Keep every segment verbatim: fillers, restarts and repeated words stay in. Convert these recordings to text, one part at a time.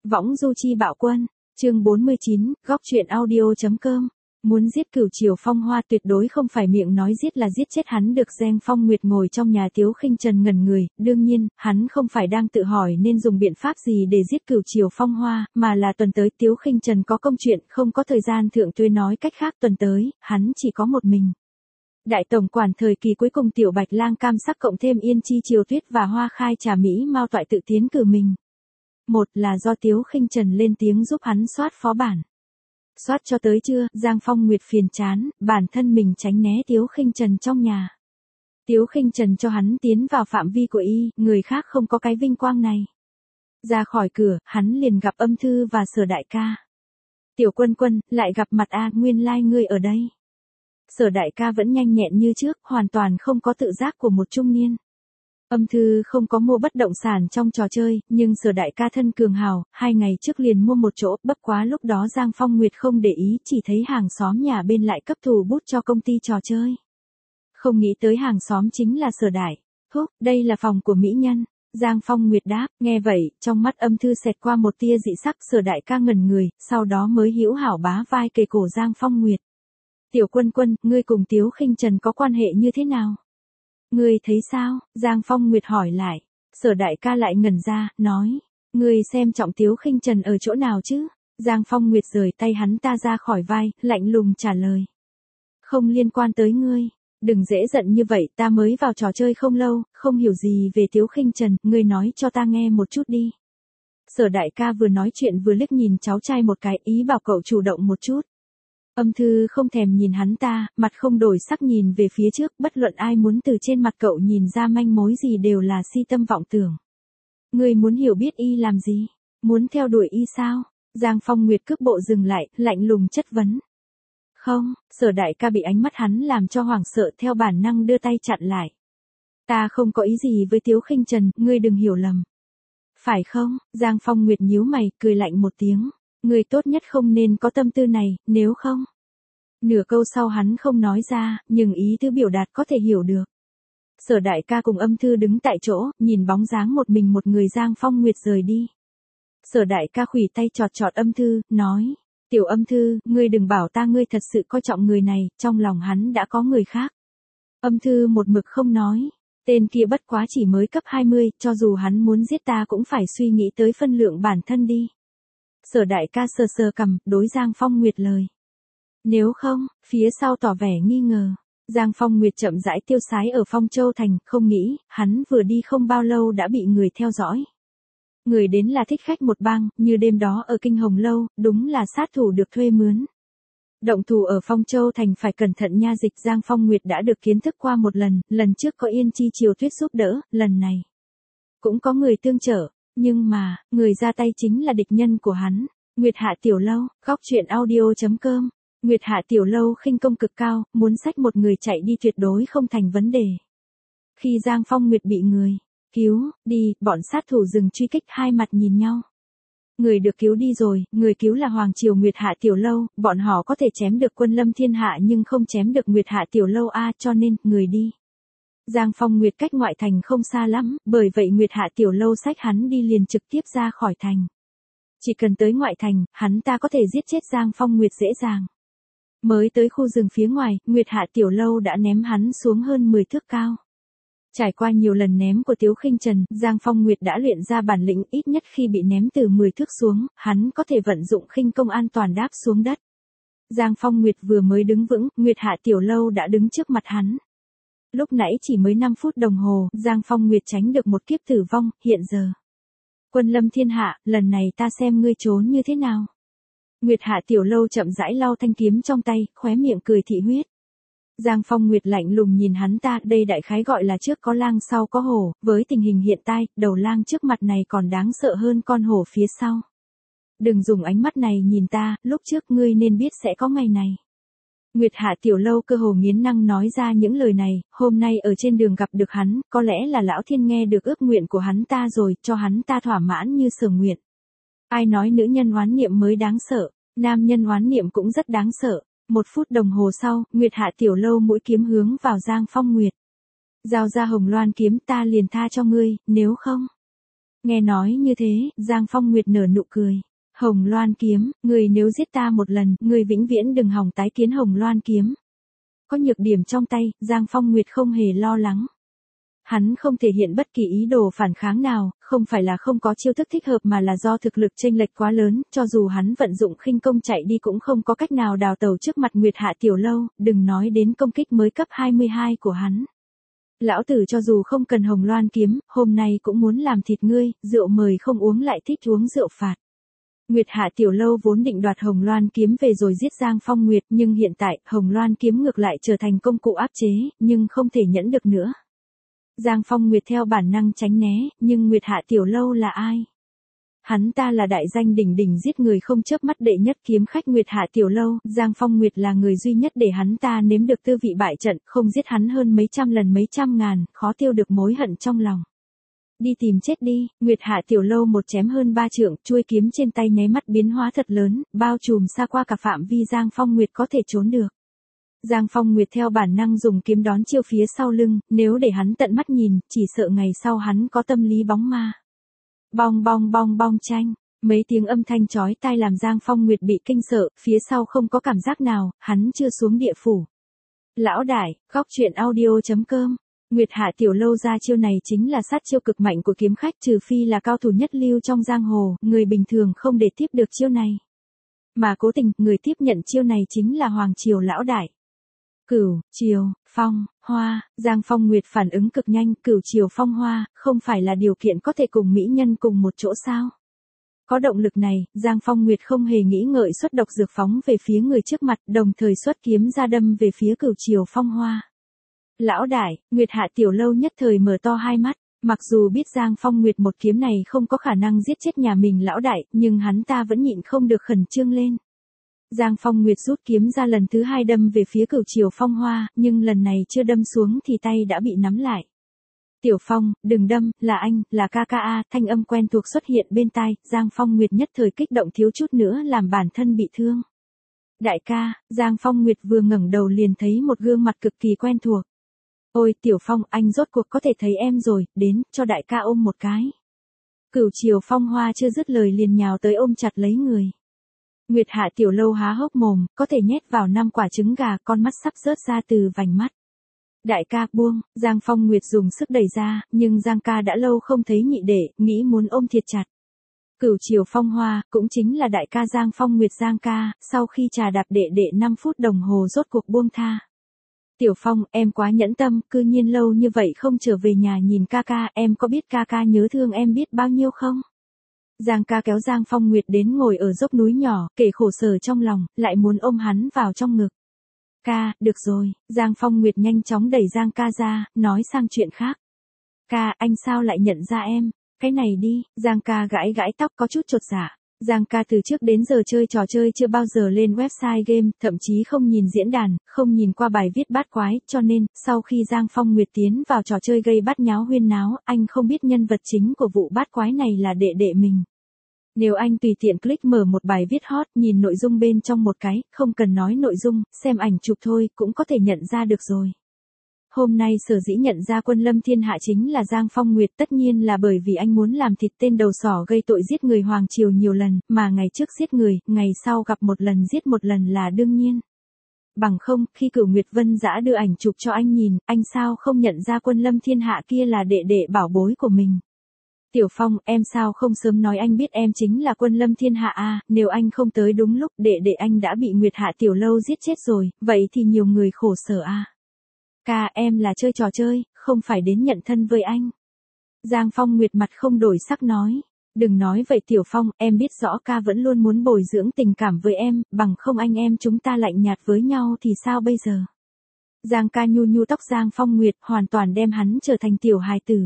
Võng du chi bạo quân, chương bốn mươi chín, góc truyện audio.com. Muốn giết Cửu Triều Phong Hoa tuyệt đối không phải miệng nói giết là giết chết hắn được. Giang Phong Nguyệt ngồi trong nhà Tiếu Khinh Trần ngẩn người, đương nhiên, hắn không phải đang tự hỏi nên dùng biện pháp gì để giết Cửu Triều Phong Hoa, mà là tuần tới Tiếu Khinh Trần có công chuyện, không có thời gian thượng tuế, nói cách khác tuần tới, hắn chỉ có một mình. Đại tổng quản thời kỳ cuối cùng Tiểu Bạch Lang cam sắc cộng thêm Yên Chi Triều Tuyết và Hoa Khai Trà Mỹ Mao toại tự tiến cử mình. Một là do Tiếu Khinh Trần lên tiếng giúp hắn soát phó bản. Soát cho tới trưa, Giang Phong Nguyệt phiền chán, bản thân mình tránh né Tiếu Khinh Trần trong nhà. Tiếu Khinh Trần cho hắn tiến vào phạm vi của y, người khác không có cái vinh quang này. Ra khỏi cửa, hắn liền gặp Âm Thư và Sở Đại ca. Tiểu Quân Quân, lại gặp mặt a, nguyên lai like ngươi ở đây. Sở Đại ca vẫn nhanh nhẹn như trước, hoàn toàn không có tự giác của một trung niên. Âm Thư không có mua bất động sản trong trò chơi, nhưng Sở Đại ca thân cường hào, hai ngày trước liền mua một chỗ, bất quá lúc đó Giang Phong Nguyệt không để ý, chỉ thấy hàng xóm nhà bên lại cấp thủ bút cho công ty trò chơi. Không nghĩ tới hàng xóm chính là Sở Đại. Thúc, đây là phòng của mỹ nhân. Giang Phong Nguyệt đáp, nghe vậy, trong mắt Âm Thư xẹt qua một tia dị sắc. Sở Đại ca ngẩn người, sau đó mới hữu hảo bá vai kề cổ Giang Phong Nguyệt. Tiểu Quân Quân, ngươi cùng Tiếu Khinh Trần có quan hệ như thế nào? Ngươi thấy sao? Giang Phong Nguyệt hỏi lại. Sở Đại ca lại ngẩn ra, nói. Ngươi xem trọng Tiếu Khinh Trần ở chỗ nào chứ? Giang Phong Nguyệt rời tay hắn ta ra khỏi vai, lạnh lùng trả lời. Không liên quan tới ngươi. Đừng dễ giận như vậy, ta mới vào trò chơi không lâu, không hiểu gì về Tiếu Khinh Trần, ngươi nói cho ta nghe một chút đi. Sở Đại ca vừa nói chuyện vừa liếc nhìn cháu trai một cái, ý bảo cậu chủ động một chút. Âm Thư không thèm nhìn hắn ta, mặt không đổi sắc nhìn về phía trước, bất luận ai muốn từ trên mặt cậu nhìn ra manh mối gì đều là si tâm vọng tưởng. Ngươi muốn hiểu biết y làm gì? Muốn theo đuổi y sao? Giang Phong Nguyệt cước bộ dừng lại, lạnh lùng chất vấn. Không, Sở Đại ca bị ánh mắt hắn làm cho hoảng sợ, theo bản năng đưa tay chặn lại. Ta không có ý gì với Tiếu Khinh Trần, ngươi đừng hiểu lầm. Phải không? Giang Phong Nguyệt nhíu mày, cười lạnh một tiếng. Người tốt nhất không nên có tâm tư này, nếu không. Nửa câu sau hắn không nói ra, nhưng ý tứ biểu đạt có thể hiểu được. Sở Đại ca cùng Âm Thư đứng tại chỗ, nhìn bóng dáng một mình một người Giang Phong Nguyệt rời đi. Sở Đại ca khuỷu tay chọt chọt Âm Thư, nói. Tiểu Âm Thư, ngươi đừng bảo ta ngươi thật sự coi trọng người này, trong lòng hắn đã có người khác. Âm Thư một mực không nói. Tên kia bất quá chỉ mới cấp hai mươi, cho dù hắn muốn giết ta cũng phải suy nghĩ tới phân lượng bản thân đi. Sở Đại ca sờ sờ cằm, đối Giang Phong Nguyệt lời. Nếu không, phía sau tỏ vẻ nghi ngờ. Giang Phong Nguyệt chậm rãi tiêu sái ở Phong Châu Thành, không nghĩ, hắn vừa đi không bao lâu đã bị người theo dõi. Người đến là thích khách một bang, như đêm đó ở Kinh Hồng Lâu, đúng là sát thủ được thuê mướn. Động thủ ở Phong Châu Thành phải cẩn thận nha. Dịch Giang Phong Nguyệt đã được kiến thức qua một lần, lần trước có Yên Chi Triều Tuyết giúp đỡ, lần này cũng có người tương trợ. Nhưng mà, người ra tay chính là địch nhân của hắn. Nguyệt Hạ Tiểu Lâu, góc truyện audio.com. Nguyệt Hạ Tiểu Lâu khinh công cực cao, muốn xách một người chạy đi tuyệt đối không thành vấn đề. Khi Giang Phong Nguyệt bị người cứu, đi, bọn sát thủ dừng truy kích, hai mặt nhìn nhau. Người được cứu đi rồi, người cứu là Hoàng Triều Nguyệt Hạ Tiểu Lâu, bọn họ có thể chém được Quân Lâm Thiên Hạ nhưng không chém được Nguyệt Hạ Tiểu Lâu a, cho nên, người đi. Giang Phong Nguyệt cách ngoại thành không xa lắm, bởi vậy Nguyệt Hạ Tiểu Lâu xách hắn đi liền trực tiếp ra khỏi thành. Chỉ cần tới ngoại thành, hắn ta có thể giết chết Giang Phong Nguyệt dễ dàng. Mới tới khu rừng phía ngoài, Nguyệt Hạ Tiểu Lâu đã ném hắn xuống hơn mười thước cao. Trải qua nhiều lần ném của Tiếu Khinh Trần, Giang Phong Nguyệt đã luyện ra bản lĩnh, ít nhất khi bị ném từ mười thước xuống, hắn có thể vận dụng khinh công an toàn đáp xuống đất. Giang Phong Nguyệt vừa mới đứng vững, Nguyệt Hạ Tiểu Lâu đã đứng trước mặt hắn. Lúc nãy chỉ mới năm phút đồng hồ, Giang Phong Nguyệt tránh được một kiếp tử vong, hiện giờ. Quân Lâm Thiên Hạ, lần này ta xem ngươi trốn như thế nào. Nguyệt Hạ Tiểu Lâu chậm rãi lau thanh kiếm trong tay, khóe miệng cười thị huyết. Giang Phong Nguyệt lạnh lùng nhìn hắn ta, đây đại khái gọi là trước có lang sau có hổ, với tình hình hiện tại, đầu lang trước mặt này còn đáng sợ hơn con hổ phía sau. Đừng dùng ánh mắt này nhìn ta, lúc trước ngươi nên biết sẽ có ngày này. Nguyệt Hạ Tiểu Lâu cơ hồ nghiến năng nói ra những lời này, hôm nay ở trên đường gặp được hắn, có lẽ là Lão Thiên nghe được ước nguyện của hắn ta rồi, cho hắn ta thỏa mãn như sở nguyện. Ai nói nữ nhân oán niệm mới đáng sợ, nam nhân oán niệm cũng rất đáng sợ. Một phút đồng hồ sau, Nguyệt Hạ Tiểu Lâu mũi kiếm hướng vào Giang Phong Nguyệt. Giao ra Hồng Loan kiếm, ta liền tha cho ngươi, nếu không. Nghe nói như thế, Giang Phong Nguyệt nở nụ cười. Hồng Loan kiếm, người nếu giết ta một lần, người vĩnh viễn đừng hòng tái kiến Hồng Loan kiếm. Có nhược điểm trong tay, Giang Phong Nguyệt không hề lo lắng. Hắn không thể hiện bất kỳ ý đồ phản kháng nào, không phải là không có chiêu thức thích hợp mà là do thực lực chênh lệch quá lớn, cho dù hắn vận dụng khinh công chạy đi cũng không có cách nào đào tẩu trước mặt Nguyệt Hạ Tiểu Lâu, đừng nói đến công kích mới cấp hai mươi hai của hắn. Lão tử cho dù không cần Hồng Loan kiếm, hôm nay cũng muốn làm thịt ngươi, rượu mời không uống lại thích uống rượu phạt. Nguyệt Hạ Tiểu Lâu vốn định đoạt Hồng Loan kiếm về rồi giết Giang Phong Nguyệt, nhưng hiện tại, Hồng Loan kiếm ngược lại trở thành công cụ áp chế, nhưng không thể nhẫn được nữa. Giang Phong Nguyệt theo bản năng tránh né, nhưng Nguyệt Hạ Tiểu Lâu là ai? Hắn ta là đại danh đỉnh đỉnh giết người không chớp mắt đệ nhất kiếm khách Nguyệt Hạ Tiểu Lâu, Giang Phong Nguyệt là người duy nhất để hắn ta nếm được tư vị bại trận, không giết hắn hơn mấy trăm lần mấy trăm ngàn, khó tiêu được mối hận trong lòng. Đi tìm chết đi, Nguyệt Hạ Tiểu Lâu một chém hơn ba trượng, chuôi kiếm trên tay nháy mắt biến hóa thật lớn, bao trùm xa qua cả phạm vi Giang Phong Nguyệt có thể trốn được. Giang Phong Nguyệt theo bản năng dùng kiếm đón chiêu phía sau lưng, nếu để hắn tận mắt nhìn, chỉ sợ ngày sau hắn có tâm lý bóng ma. Bong bong bong bong chanh, mấy tiếng âm thanh chói tai làm Giang Phong Nguyệt bị kinh sợ, phía sau không có cảm giác nào, hắn chưa xuống địa phủ. Lão đại, góc truyện audio chấm com. Nguyệt Hạ Tiểu Lâu ra chiêu này chính là sát chiêu cực mạnh của kiếm khách, trừ phi là cao thủ nhất lưu trong giang hồ, người bình thường không để tiếp được chiêu này. Mà cố tình, người tiếp nhận chiêu này chính là Hoàng Triều lão đại. Cửu, Triều, Phong, Hoa, Giang Phong Nguyệt phản ứng cực nhanh, Cửu Triều Phong Hoa, không phải là điều kiện có thể cùng mỹ nhân cùng một chỗ sao? Có động lực này, Giang Phong Nguyệt không hề nghĩ ngợi xuất độc dược phóng về phía người trước mặt, đồng thời xuất kiếm ra đâm về phía Cửu Triều Phong Hoa. Lão đại, Nguyệt Hạ Tiểu Lâu nhất thời mở to hai mắt, mặc dù biết Giang Phong Nguyệt một kiếm này không có khả năng giết chết nhà mình lão đại, nhưng hắn ta vẫn nhịn không được khẩn trương lên. Giang Phong Nguyệt rút kiếm ra lần thứ hai đâm về phía Cửu Triều Phong Hoa, nhưng lần này chưa đâm xuống thì tay đã bị nắm lại. Tiểu Phong, đừng đâm, là anh, là ca ca a, thanh âm quen thuộc xuất hiện bên tai, Giang Phong Nguyệt nhất thời kích động thiếu chút nữa làm bản thân bị thương. Đại ca, Giang Phong Nguyệt vừa ngẩng đầu liền thấy một gương mặt cực kỳ quen thuộc. Ôi Tiểu Phong, anh rốt cuộc có thể thấy em rồi, đến, cho đại ca ôm một cái. Cửu Triều Phong Hoa chưa dứt lời liền nhào tới ôm chặt lấy người. Nguyệt Hạ Tiểu Lâu há hốc mồm, có thể nhét vào năm quả trứng gà, con mắt sắp rớt ra từ vành mắt. Đại ca buông, Giang Phong Nguyệt dùng sức đẩy ra, nhưng Giang ca đã lâu không thấy nhị đệ, nghĩ muốn ôm thiệt chặt. Cửu Triều Phong Hoa, cũng chính là đại ca Giang Phong Nguyệt Giang ca, sau khi trà đạp đệ đệ năm phút đồng hồ rốt cuộc buông tha. Tiểu Phong, em quá nhẫn tâm, cư nhiên lâu như vậy không trở về nhà nhìn ca ca, em có biết ca ca nhớ thương em biết bao nhiêu không? Giang ca kéo Giang Phong Nguyệt đến ngồi ở dốc núi nhỏ, kể khổ sở trong lòng, lại muốn ôm hắn vào trong ngực. Ca, được rồi, Giang Phong Nguyệt nhanh chóng đẩy Giang ca ra, nói sang chuyện khác. Ca, anh sao lại nhận ra em? Cái này đi, Giang ca gãi gãi tóc có chút chột dạ. Giang ca từ trước đến giờ chơi trò chơi chưa bao giờ lên website game, thậm chí không nhìn diễn đàn, không nhìn qua bài viết bát quái, cho nên, sau khi Giang Phong Nguyệt tiến vào trò chơi gây bát nháo huyên náo, anh không biết nhân vật chính của vụ bát quái này là đệ đệ mình. Nếu anh tùy tiện click mở một bài viết hot, nhìn nội dung bên trong một cái, không cần nói nội dung, xem ảnh chụp thôi, cũng có thể nhận ra được rồi. Hôm nay sở dĩ nhận ra quân lâm thiên hạ chính là Giang Phong Nguyệt, tất nhiên là bởi vì anh muốn làm thịt tên đầu sỏ gây tội giết người Hoàng Triều nhiều lần, mà ngày trước giết người, ngày sau gặp một lần giết một lần là đương nhiên. Bằng không, khi Cửu Nguyệt Vân Dã đưa ảnh chụp cho anh nhìn, anh sao không nhận ra quân lâm thiên hạ kia là đệ đệ bảo bối của mình. Tiểu Phong, em sao không sớm nói anh biết em chính là quân lâm thiên hạ a, nếu anh không tới đúng lúc, đệ đệ anh đã bị Nguyệt Hạ Tiểu Lâu giết chết rồi, vậy thì nhiều người khổ sở a. Ca, em là chơi trò chơi, không phải đến nhận thân với anh. Giang Phong Nguyệt mặt không đổi sắc nói. Đừng nói vậy Tiểu Phong, em biết rõ ca vẫn luôn muốn bồi dưỡng tình cảm với em, bằng không anh em chúng ta lạnh nhạt với nhau thì sao bây giờ? Giang ca nhu nhu tóc Giang Phong Nguyệt, hoàn toàn đem hắn trở thành tiểu hài tử.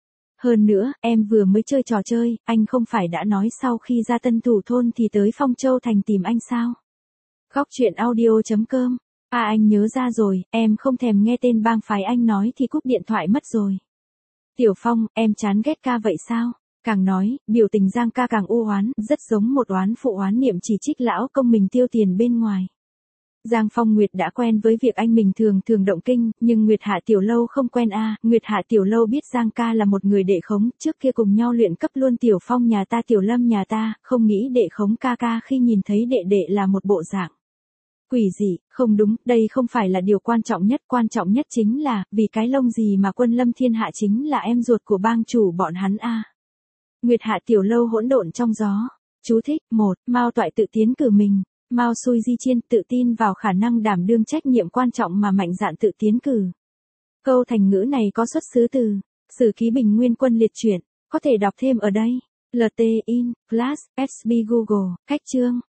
Hơn nữa, em vừa mới chơi trò chơi, anh không phải đã nói sau khi ra Tân Thủ Thôn thì tới Phong Châu Thành tìm anh sao? Góc truyện audio chấm com. À anh nhớ ra rồi, em không thèm nghe tên bang phái anh nói thì cúp điện thoại mất rồi. Tiểu Phong, em chán ghét ca vậy sao? Càng nói, biểu tình Giang ca càng u oán, rất giống một oán phụ oán niệm chỉ trích lão công mình tiêu tiền bên ngoài. Giang Phong Nguyệt đã quen với việc anh mình thường thường động kinh, nhưng Nguyệt Hạ Tiểu Lâu không quen a. Nguyệt Hạ Tiểu Lâu biết Giang ca là một người đệ khống, trước kia cùng nhau luyện cấp luôn Tiểu Phong nhà ta Tiểu Lâm nhà ta, không nghĩ đệ khống ca ca khi nhìn thấy đệ đệ là một bộ dạng quỷ dị. Không đúng, đây không phải là điều quan trọng nhất, quan trọng nhất chính là, vì cái lông gì mà Quân Lâm Thiên Hạ chính là em ruột của bang chủ bọn hắn a. Nguyệt Hạ Tiểu Lâu hỗn độn trong gió. Chú thích: một. Mao Toại tự tiến cử mình. Mao Xui Di Chiên tự tin vào khả năng đảm đương trách nhiệm quan trọng mà mạnh dạn tự tiến cử. Câu thành ngữ này có xuất xứ từ Sử Ký Bình Nguyên Quân Liệt Truyện, có thể đọc thêm ở đây. lờ tê in, Flash, ét bê Google, cách chương.